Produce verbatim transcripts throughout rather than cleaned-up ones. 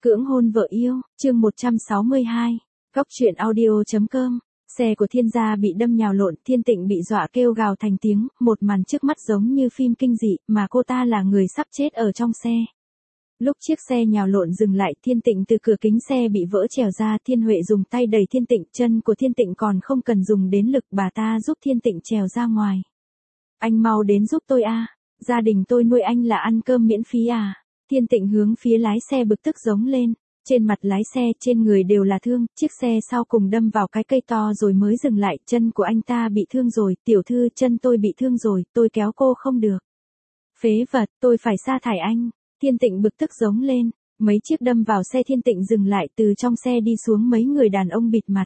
Cưỡng hôn vợ yêu, chương một trăm sáu mươi hai, Góc truyện audio.com. Xe của Thiên gia bị đâm nhào lộn, Thiên Tịnh bị dọa kêu gào thành tiếng, một màn trước mắt giống như phim kinh dị, mà cô ta là người sắp chết ở trong xe. Lúc chiếc xe nhào lộn dừng lại, Thiên Tịnh từ cửa kính xe bị vỡ trèo ra, Thiên Huệ dùng tay đẩy Thiên Tịnh, chân của Thiên Tịnh còn không cần dùng đến lực, bà ta giúp Thiên Tịnh trèo ra ngoài. Anh mau đến giúp tôi a, gia đình tôi nuôi anh là ăn cơm miễn phí à. Thiên Tịnh hướng phía lái xe bực tức giống lên. Trên mặt lái xe, trên người đều là thương, chiếc xe sau cùng đâm vào cái cây to rồi mới dừng lại, chân của anh ta bị thương rồi, tiểu thư, chân tôi bị thương rồi, tôi kéo cô không được. Phế vật, tôi phải sa thải anh. Thiên Tịnh bực tức giống lên, mấy chiếc đâm vào xe Thiên Tịnh dừng lại, từ trong xe đi xuống mấy người đàn ông bịt mặt.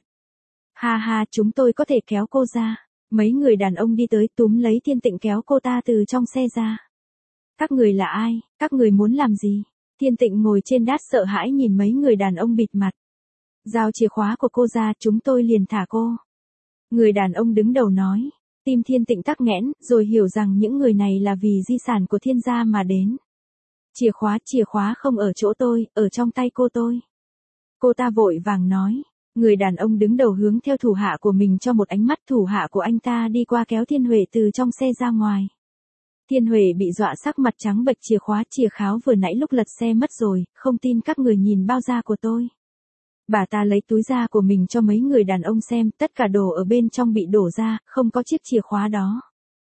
Ha ha, chúng tôi có thể kéo cô ra. Mấy người đàn ông đi tới túm lấy Thiên Tịnh kéo cô ta từ trong xe ra. Các người là ai, các người muốn làm gì? Thiên Tịnh ngồi trên đát sợ hãi nhìn mấy người đàn ông bịt mặt. Giao chìa khóa của cô ra, chúng tôi liền thả cô. Người đàn ông đứng đầu nói. Tim Thiên Tịnh tắc nghẽn, rồi hiểu rằng những người này là vì di sản của Thiên gia mà đến. Chìa khóa, chìa khóa không ở chỗ tôi, ở trong tay cô tôi. Cô ta vội vàng nói. Người đàn ông đứng đầu hướng theo thủ hạ của mình cho một ánh mắt, thủ hạ của anh ta đi qua kéo Thiên Huệ từ trong xe ra ngoài. Thiên Huệ bị dọa sắc mặt trắng bệch, chìa khóa chìa kháo vừa nãy lúc lật xe mất rồi, không tin các người nhìn bao da của tôi. Bà ta lấy túi da của mình cho mấy người đàn ông xem, tất cả đồ ở bên trong bị đổ ra, không có chiếc chìa khóa đó.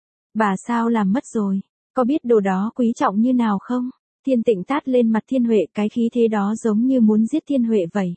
Bà sao làm mất rồi, có biết đồ đó quý trọng như nào không? Thiên Tịnh tát lên mặt Thiên Huệ, cái khí thế đó giống như muốn giết Thiên Huệ vậy.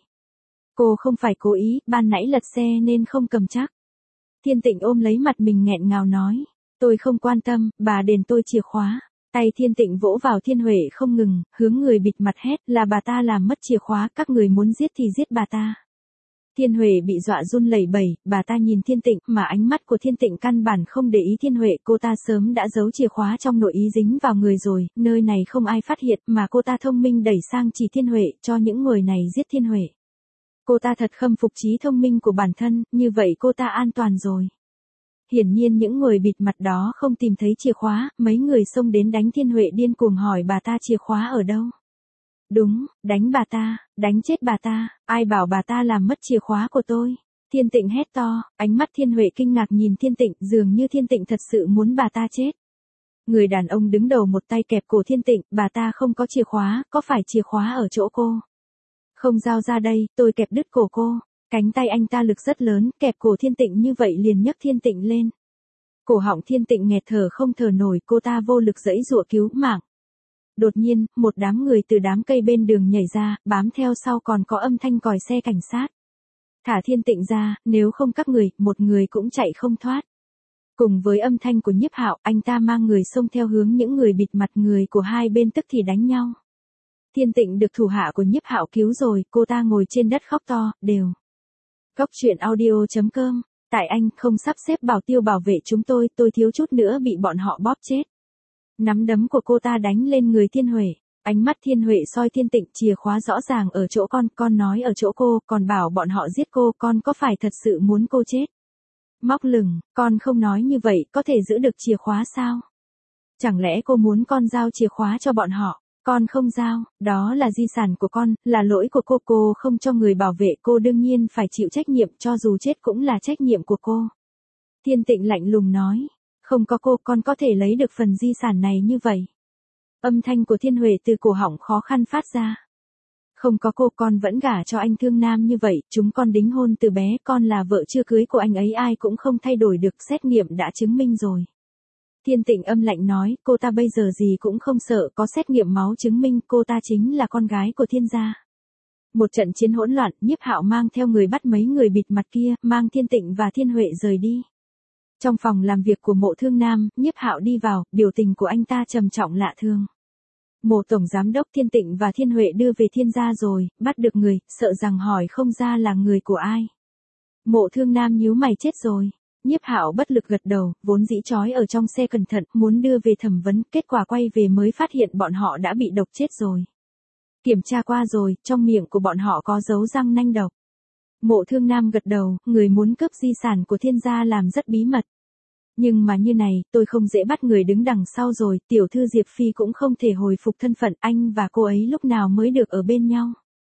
Cô không phải cố ý, ban nãy lật xe nên không cầm chắc. Thiên Tịnh ôm lấy mặt mình nghẹn ngào nói. Tôi không quan tâm, bà đền tôi chìa khóa. Tay Thiên Tịnh vỗ vào Thiên Huệ không ngừng, hướng người bịt mặt hét là bà ta làm mất chìa khóa, các người muốn giết thì giết bà ta. Thiên Huệ bị dọa run lẩy bẩy, bà ta nhìn Thiên Tịnh mà ánh mắt của Thiên Tịnh căn bản không để ý Thiên Huệ, cô ta sớm đã giấu chìa khóa trong nội ý dính vào người rồi, nơi này không ai phát hiện mà cô ta thông minh đẩy sang chỉ Thiên Huệ, cho những người này giết Thiên Huệ. Cô ta thật khâm phục trí thông minh của bản thân, như vậy cô ta an toàn rồi. Hiển nhiên những người bịt mặt đó không tìm thấy chìa khóa, mấy người xông đến đánh Thiên Huệ điên cuồng hỏi bà ta chìa khóa ở đâu. Đúng, đánh bà ta, đánh chết bà ta, ai bảo bà ta làm mất chìa khóa của tôi. Thiên Tịnh hét to, ánh mắt Thiên Huệ kinh ngạc nhìn Thiên Tịnh, dường như Thiên Tịnh thật sự muốn bà ta chết. Người đàn ông đứng đầu một tay kẹp cổ Thiên Tịnh, bà ta không có chìa khóa, có phải chìa khóa ở chỗ cô? Không giao ra đây, tôi kẹp đứt cổ cô. Cánh tay anh ta lực rất lớn, kẹp cổ Thiên Tịnh như vậy liền nhấc Thiên Tịnh lên. Cổ họng Thiên Tịnh nghẹt thở không thở nổi, cô ta vô lực giãy giụa cứu mạng. Đột nhiên, một đám người từ đám cây bên đường nhảy ra, bám theo sau còn có âm thanh còi xe cảnh sát. Thả Thiên Tịnh ra, nếu không các người, một người cũng chạy không thoát. Cùng với âm thanh của Nhiếp Hạo, anh ta mang người xông theo hướng những người bịt mặt, người của hai bên tức thì đánh nhau. Thiên Tịnh được thủ hạ của Nhiếp Hạo cứu rồi, cô ta ngồi trên đất khóc to, đều. Góc truyện audio.com, tại anh không sắp xếp bảo tiêu bảo vệ chúng tôi, tôi thiếu chút nữa bị bọn họ bóp chết. Nắm đấm của cô ta đánh lên người Thiên Huệ, ánh mắt Thiên Huệ soi Thiên Tịnh, chìa khóa rõ ràng ở chỗ con, con nói ở chỗ cô, còn bảo bọn họ giết cô, con có phải thật sự muốn cô chết? Móc lửng, con không nói như vậy, có thể giữ được chìa khóa sao? Chẳng lẽ cô muốn con giao chìa khóa cho bọn họ? Con không giao, đó là di sản của con, là lỗi của cô, cô không cho người bảo vệ, cô đương nhiên phải chịu trách nhiệm, cho dù chết cũng là trách nhiệm của cô. Thiên Tịnh lạnh lùng nói, không có cô, con có thể lấy được phần di sản này như vậy. Âm thanh của Thiên Huệ từ cổ họng khó khăn phát ra. Không có cô, con vẫn gả cho anh Thương Nam như vậy, chúng con đính hôn từ bé, con là vợ chưa cưới của anh ấy, ai cũng không thay đổi được, xét nghiệm đã chứng minh rồi. Thiên Tịnh âm lạnh nói, cô ta bây giờ gì cũng không sợ, có xét nghiệm máu chứng minh cô ta chính là con gái của Thiên gia. Một trận chiến hỗn loạn, Nhiếp Hạo mang theo người bắt mấy người bịt mặt kia, mang Thiên Tịnh và Thiên Huệ rời đi. Trong phòng làm việc của Mộ Thương Nam, Nhiếp Hạo đi vào, biểu tình của anh ta trầm trọng lạ thường. Mộ tổng giám đốc, Thiên Tịnh và Thiên Huệ đưa về Thiên gia rồi, bắt được người, sợ rằng hỏi không ra là người của ai. Mộ Thương Nam nhíu mày, chết rồi. Nhiếp Hạo bất lực gật đầu, vốn dĩ trói ở trong xe cẩn thận, muốn đưa về thẩm vấn, kết quả quay về mới phát hiện bọn họ đã bị độc chết rồi. Kiểm tra qua rồi, trong miệng của bọn họ có dấu răng nanh độc. Mộ Thương Nam gật đầu, người muốn cướp di sản của Thiên gia làm rất bí mật. Nhưng mà như này, tôi không dễ bắt người đứng đằng sau rồi, tiểu thư Diệp Phi cũng không thể hồi phục thân phận, anh và cô ấy lúc nào mới được ở bên nhau.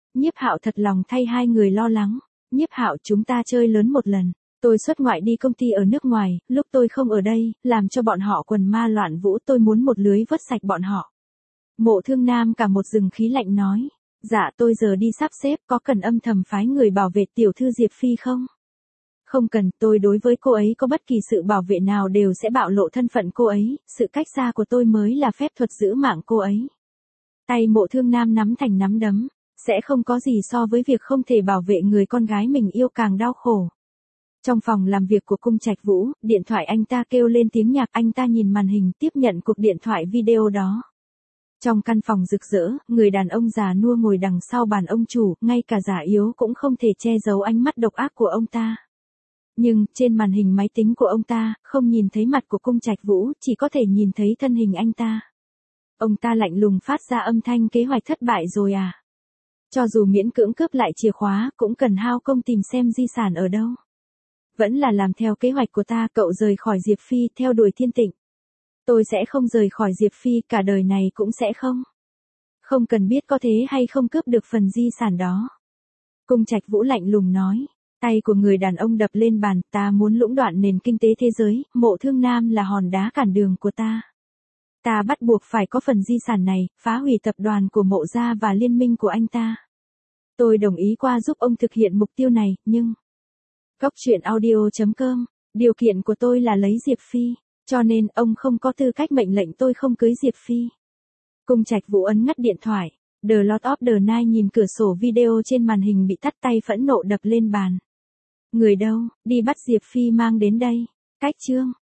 Nhiếp Hạo thật lòng thay hai người lo lắng. Nhiếp Hạo, chúng ta chơi lớn một lần. Tôi xuất ngoại đi công ty ở nước ngoài, lúc tôi không ở đây, làm cho bọn họ quần ma loạn vũ, tôi muốn một lưới vớt sạch bọn họ. Mộ Thương Nam cả một rừng khí lạnh nói. Dạ tôi giờ đi sắp xếp, có cần âm thầm phái người bảo vệ tiểu thư Diệp Phi không? Không cần, tôi đối với cô ấy có bất kỳ sự bảo vệ nào đều sẽ bạo lộ thân phận cô ấy, sự cách xa của tôi mới là phép thuật giữ mạng cô ấy. Tay Mộ Thương Nam nắm thành nắm đấm, sẽ không có gì so với việc không thể bảo vệ người con gái mình yêu càng đau khổ. Trong phòng làm việc của Cung Trạch Vũ, điện thoại anh ta kêu lên tiếng nhạc, anh ta nhìn màn hình tiếp nhận cuộc điện thoại video đó. Trong căn phòng rực rỡ, người đàn ông già nua ngồi đằng sau bàn ông chủ, ngay cả già yếu cũng không thể che giấu ánh mắt độc ác của ông ta. Nhưng, trên màn hình máy tính của ông ta, không nhìn thấy mặt của Cung Trạch Vũ, chỉ có thể nhìn thấy thân hình anh ta. Ông ta lạnh lùng phát ra âm thanh, kế hoạch thất bại rồi à? Cho dù miễn cưỡng cướp lại chìa khóa, cũng cần hao công tìm xem di sản ở đâu. Vẫn là làm theo kế hoạch của ta, cậu rời khỏi Diệp Phi, theo đuổi Thiên Tịnh. Tôi sẽ không rời khỏi Diệp Phi, cả đời này cũng sẽ không. Không cần biết có thế hay không cướp được phần di sản đó. Cung Trạch Vũ lạnh lùng nói. Tay của người đàn ông đập lên bàn, ta muốn lũng đoạn nền kinh tế thế giới, Mộ Thương Nam là hòn đá cản đường của ta. Ta bắt buộc phải có phần di sản này, phá hủy tập đoàn của Mộ gia và liên minh của anh ta. Tôi đồng ý qua giúp ông thực hiện mục tiêu này, nhưng... Góc truyện audio chấm com, điều kiện của tôi là lấy Diệp Phi, cho nên ông không có tư cách mệnh lệnh tôi không cưới Diệp Phi. Cung Trạch Vũ ấn ngắt điện thoại, The Lord of the Night nhìn cửa sổ video trên màn hình bị tắt, tay phẫn nộ đập lên bàn. Người đâu, đi bắt Diệp Phi mang đến đây. Cách chương